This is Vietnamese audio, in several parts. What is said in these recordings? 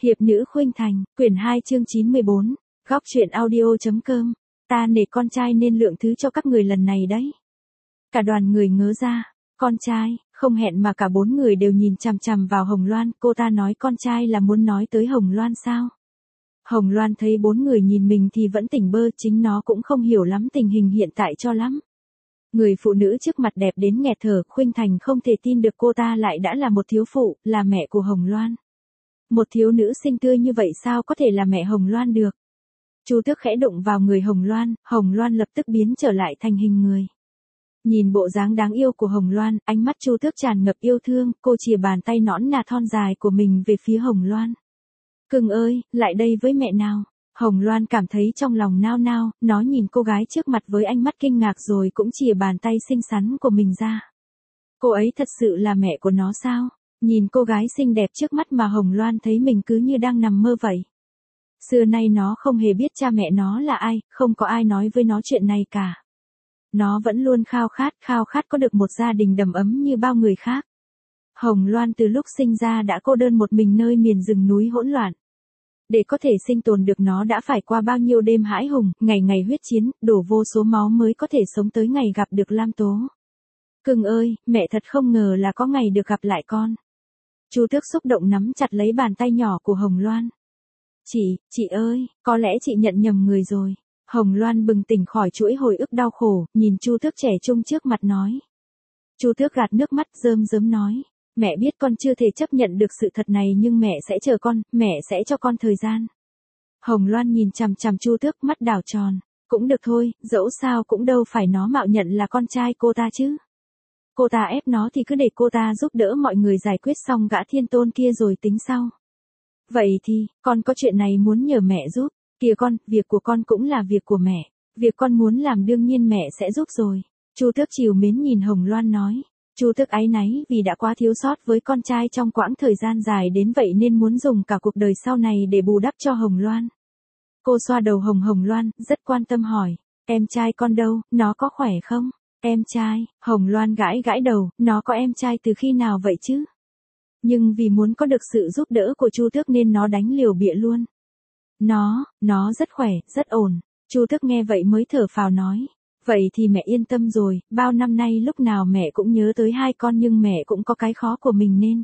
Hiệp nữ khuynh thành, quyển 2 chương 94, góc truyện audio.com, ta nể con trai nên lượng thứ cho các người lần này đấy. Cả đoàn người ngớ ra, con trai, không hẹn mà cả bốn người đều nhìn chằm chằm vào Hồng Loan, cô ta nói con trai là muốn nói tới Hồng Loan sao? Hồng Loan thấy bốn người nhìn mình thì vẫn tỉnh bơ, chính nó cũng không hiểu lắm tình hình hiện tại cho lắm. Người phụ nữ trước mặt đẹp đến nghẹt thở, Khuynh Thành không thể tin được cô ta lại đã là một thiếu phụ, là mẹ của Hồng Loan. Một thiếu nữ xinh tươi như vậy sao có thể là mẹ Hồng Loan được? Chu Tước khẽ đụng vào người Hồng Loan lập tức biến trở lại thành hình người. Nhìn bộ dáng đáng yêu của Hồng Loan, ánh mắt Chu Tước tràn ngập yêu thương, cô chìa bàn tay nõn nà thon dài của mình về phía Hồng Loan. Cưng ơi, lại đây với mẹ nào. Hồng Loan cảm thấy trong lòng nao nao, nó nhìn cô gái trước mặt với ánh mắt kinh ngạc rồi cũng chìa bàn tay xinh xắn của mình ra. Cô ấy thật sự là mẹ của nó sao? Nhìn cô gái xinh đẹp trước mắt mà Hồng Loan thấy mình cứ như đang nằm mơ vậy. Xưa nay nó không hề biết cha mẹ nó là ai, không có ai nói với nó chuyện này cả. Nó vẫn luôn khao khát có được một gia đình đầm ấm như bao người khác. Hồng Loan từ lúc sinh ra đã cô đơn một mình nơi miền rừng núi hỗn loạn. Để có thể sinh tồn được nó đã phải qua bao nhiêu đêm hãi hùng, ngày ngày huyết chiến, đổ vô số máu mới có thể sống tới ngày gặp được Lam Tố. Cưng ơi, mẹ thật không ngờ là có ngày được gặp lại con. Chu Tước xúc động nắm chặt lấy bàn tay nhỏ của Hồng Loan. Chị ơi, có lẽ chị nhận nhầm người rồi. Hồng Loan bừng tỉnh khỏi chuỗi hồi ức đau khổ, nhìn Chu Tước trẻ trung trước mặt nói. Chu Tước gạt nước mắt rơm rớm nói. Mẹ biết con chưa thể chấp nhận được sự thật này nhưng mẹ sẽ chờ con, mẹ sẽ cho con thời gian. Hồng Loan nhìn chằm chằm Chu Tước mắt đảo tròn. Cũng được thôi, dẫu sao cũng đâu phải nó mạo nhận là con trai cô ta chứ. Cô ta ép nó thì cứ để cô ta giúp đỡ mọi người giải quyết xong gã thiên tôn kia rồi tính sau. Vậy thì, con có chuyện này muốn nhờ mẹ giúp. Kìa con, việc của con cũng là việc của mẹ. Việc con muốn làm đương nhiên mẹ sẽ giúp rồi. Chu Tước trìu mến nhìn Hồng Loan nói. Chu Tước áy náy vì đã quá thiếu sót với con trai trong quãng thời gian dài đến vậy nên muốn dùng cả cuộc đời sau này để bù đắp cho Hồng Loan. Cô xoa đầu Hồng Loan, rất quan tâm hỏi. Em trai con đâu, nó có khỏe không? Em trai, Hồng Loan gãi đầu, nó có em trai từ khi nào vậy chứ? Nhưng vì muốn có được sự giúp đỡ của Chu Tước nên nó đánh liều bịa luôn. Nó rất khỏe, rất ổn. Chu Tước nghe vậy mới thở phào nói. Vậy thì mẹ yên tâm rồi, bao năm nay lúc nào mẹ cũng nhớ tới hai con nhưng mẹ cũng có cái khó của mình nên.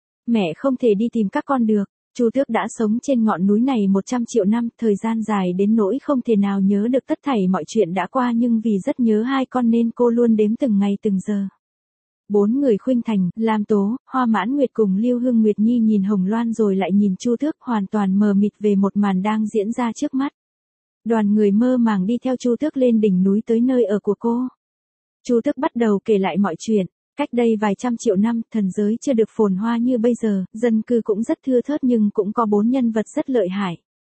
Mẹ không thể đi tìm các con được. Chu Tước đã sống trên ngọn núi này 100 triệu năm, thời gian dài đến nỗi không thể nào nhớ được tất thảy mọi chuyện đã qua nhưng vì rất nhớ hai con nên cô luôn đếm từng ngày từng giờ. Bốn người Khuynh Thành, Lam Tố, Hoa Mãn Nguyệt cùng Lưu Hương Nguyệt Nhi nhìn Hồng Loan rồi lại nhìn Chu Tước hoàn toàn mờ mịt về một màn đang diễn ra trước mắt. Đoàn người mơ màng đi theo Chu Tước lên đỉnh núi tới nơi ở của cô. Chu Tước bắt đầu kể lại mọi chuyện. Cách đây vài trăm triệu năm, thần giới chưa được phồn hoa như bây giờ, dân cư cũng rất thưa thớt nhưng cũng có bốn nhân vật rất lợi hại.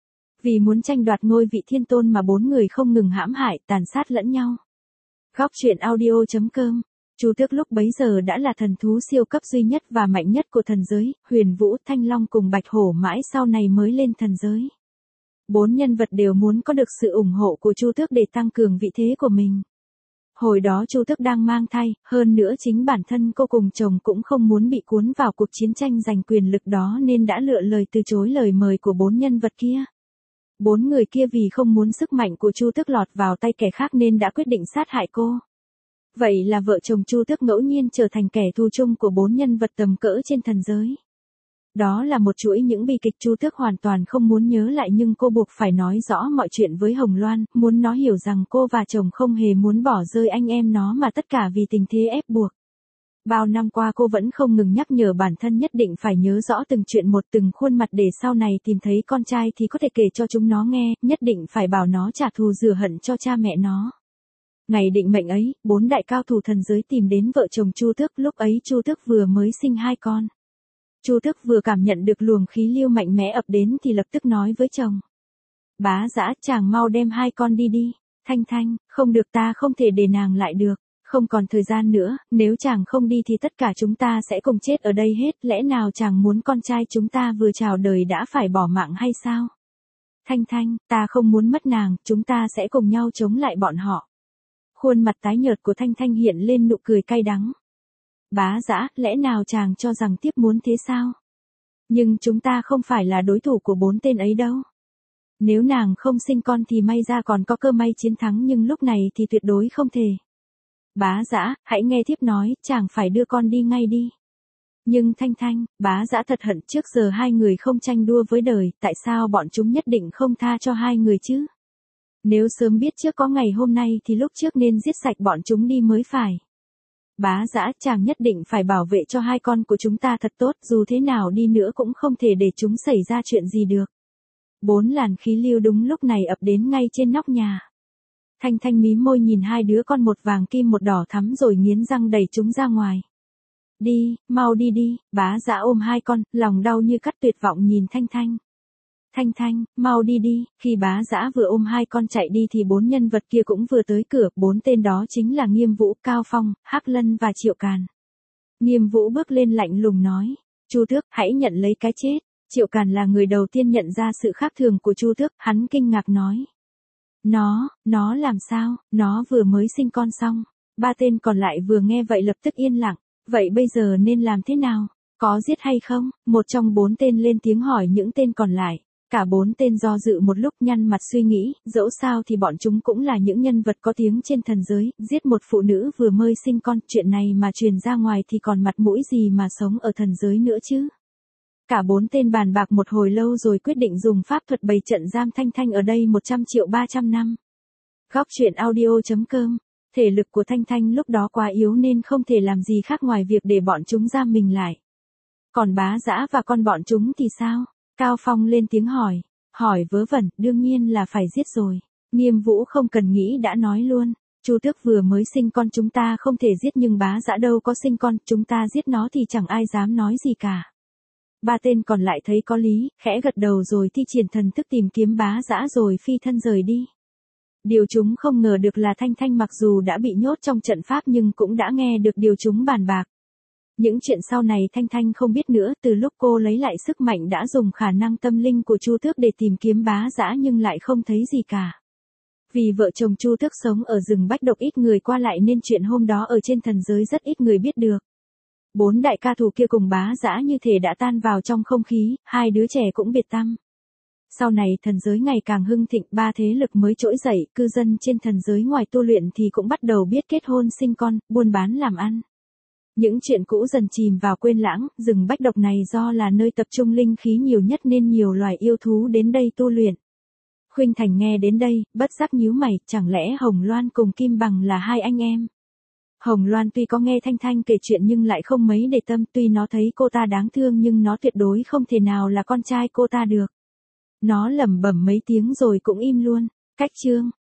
Vì muốn tranh đoạt ngôi vị thiên tôn mà bốn người không ngừng hãm hại, tàn sát lẫn nhau. Góc truyện audio.com. Chu Tước lúc bấy giờ đã là thần thú siêu cấp duy nhất và mạnh nhất của thần giới, Huyền Vũ, Thanh Long cùng Bạch Hổ mãi sau này mới lên thần giới. Bốn nhân vật đều muốn có được sự ủng hộ của Chu Tước để tăng cường vị thế của mình. Hồi đó Chu Tước đang mang thai, hơn nữa chính bản thân cô cùng chồng cũng không muốn bị cuốn vào cuộc chiến tranh giành quyền lực đó nên đã lựa lời từ chối lời mời của bốn nhân vật kia. Bốn người kia vì không muốn sức mạnh của Chu Tước lọt vào tay kẻ khác nên đã quyết định sát hại cô. Vậy là vợ chồng Chu Tước ngẫu nhiên trở thành kẻ thù chung của bốn nhân vật tầm cỡ trên thần giới. Đó là một chuỗi những bi kịch Chu Tước hoàn toàn không muốn nhớ lại nhưng cô buộc phải nói rõ mọi chuyện với Hồng Loan, muốn nó hiểu rằng cô và chồng không hề muốn bỏ rơi anh em nó mà tất cả vì tình thế ép buộc. Bao năm qua cô vẫn không ngừng nhắc nhở bản thân nhất định phải nhớ rõ từng chuyện một từng khuôn mặt để sau này tìm thấy con trai thì có thể kể cho chúng nó nghe, nhất định phải bảo nó trả thù rửa hận cho cha mẹ nó. Ngày định mệnh ấy, bốn đại cao thủ thần giới tìm đến vợ chồng Chu Tước, lúc ấy Chu Tước vừa mới sinh hai con. Chu Tước vừa cảm nhận được luồng khí lưu mạnh mẽ ập đến thì lập tức nói với chồng. Bá Dã, chàng mau đem hai con đi đi. Thanh, không được, ta không thể để nàng lại được. Không còn thời gian nữa, nếu chàng không đi thì tất cả chúng ta sẽ cùng chết ở đây hết. Lẽ nào chàng muốn con trai chúng ta vừa chào đời đã phải bỏ mạng hay sao? Thanh, ta không muốn mất nàng, chúng ta sẽ cùng nhau chống lại bọn họ. Khuôn mặt tái nhợt của Thanh hiện lên nụ cười cay đắng. Bá Dã, lẽ nào chàng cho rằng tiếp muốn thế sao? Nhưng chúng ta không phải là đối thủ của 4 tên ấy đâu. Nếu nàng không sinh con thì may ra còn có cơ may chiến thắng nhưng lúc này thì tuyệt đối không thể. Bá Dã, hãy nghe thiếp nói, chàng phải đưa con đi ngay đi. Nhưng Thanh Thanh, Bá Dã thật hận trước giờ hai người không tranh đua với đời, tại sao bọn chúng nhất định không tha cho hai người chứ? Nếu sớm biết trước có ngày hôm nay thì lúc trước nên giết sạch bọn chúng đi mới phải. Bá Dã, chàng nhất định phải bảo vệ cho hai con của chúng ta thật tốt, dù thế nào đi nữa cũng không thể để chúng xảy ra chuyện gì được. 4 làn khí lưu đúng lúc này ập đến ngay trên nóc nhà. Thanh Thanh mím môi nhìn hai đứa con, một vàng kim một đỏ thắm, rồi nghiến răng đẩy chúng ra ngoài. Đi, mau đi đi. Bá Dã ôm hai con, lòng đau như cắt, tuyệt vọng nhìn Thanh Thanh. Thanh Thanh, mau đi đi. Khi Bá Dã vừa ôm hai con chạy đi thì 4 nhân vật kia cũng vừa tới cửa. 4 tên đó chính là Nghiêm Vũ, Cao Phong, Hắc Lân và Triệu Càn. Nghiêm Vũ bước lên lạnh lùng nói, Chu Tước, hãy nhận lấy cái chết. Triệu Càn là người đầu tiên nhận ra sự khác thường của Chu Tước, hắn kinh ngạc nói. Nó làm sao, nó vừa mới sinh con xong. 3 tên còn lại vừa nghe vậy lập tức yên lặng, vậy bây giờ nên làm thế nào, có giết hay không? Một trong 4 tên lên tiếng hỏi những tên còn lại. Cả 4 tên do dự một lúc, nhăn mặt suy nghĩ, dẫu sao thì bọn chúng cũng là những nhân vật có tiếng trên thần giới, giết một phụ nữ vừa mới sinh con, chuyện này mà truyền ra ngoài thì còn mặt mũi gì mà sống ở thần giới nữa chứ. Cả 4 tên bàn bạc một hồi lâu rồi quyết định dùng pháp thuật bày trận giam Thanh Thanh ở đây 100.300 năm. Góc truyện audio.com. Thể lực của Thanh Thanh lúc đó quá yếu nên không thể làm gì khác ngoài việc để bọn chúng giam mình lại. Còn Bá Dã và con bọn chúng thì sao? Cao Phong lên tiếng hỏi. Hỏi vớ vẩn, đương nhiên là phải giết rồi. Nghiêm Vũ không cần nghĩ đã nói luôn. Chu Tước vừa mới sinh con, chúng ta không thể giết, nhưng Bá Dã đâu có sinh con, chúng ta giết nó thì chẳng ai dám nói gì cả. 3 tên còn lại thấy có lý, khẽ gật đầu rồi thi triển thần thức tìm kiếm Bá Dã rồi phi thân rời đi. Điều chúng không ngờ được là Thanh Thanh mặc dù đã bị nhốt trong trận pháp nhưng cũng đã nghe được điều chúng bàn bạc. Những chuyện sau này Thanh Thanh không biết nữa, từ lúc cô lấy lại sức mạnh đã dùng khả năng tâm linh của Chu Tước để tìm kiếm Bá Dã nhưng lại không thấy gì cả. Vì vợ chồng Chu Tước sống ở rừng Bách Độc, ít người qua lại nên chuyện hôm đó ở trên thần giới rất ít người biết được. 4 đại ca thù kia cùng Bá Dã như thể đã tan vào trong không khí, hai đứa trẻ cũng biệt tăm. Sau này thần giới ngày càng hưng thịnh, 3 thế lực mới trỗi dậy, cư dân trên thần giới ngoài tu luyện thì cũng bắt đầu biết kết hôn sinh con, buôn bán làm ăn. Những chuyện cũ dần chìm vào quên lãng, rừng Bách Độc này do là nơi tập trung linh khí nhiều nhất nên nhiều loài yêu thú đến đây tu luyện. Khuynh Thành nghe đến đây, bất giác nhíu mày, chẳng lẽ Hồng Loan cùng Kim Bằng là hai anh em? Hồng Loan tuy có nghe Thanh Thanh kể chuyện nhưng lại không mấy để tâm, tuy nó thấy cô ta đáng thương nhưng nó tuyệt đối không thể nào là con trai cô ta được. Nó lẩm bẩm mấy tiếng rồi cũng im luôn. Cách chương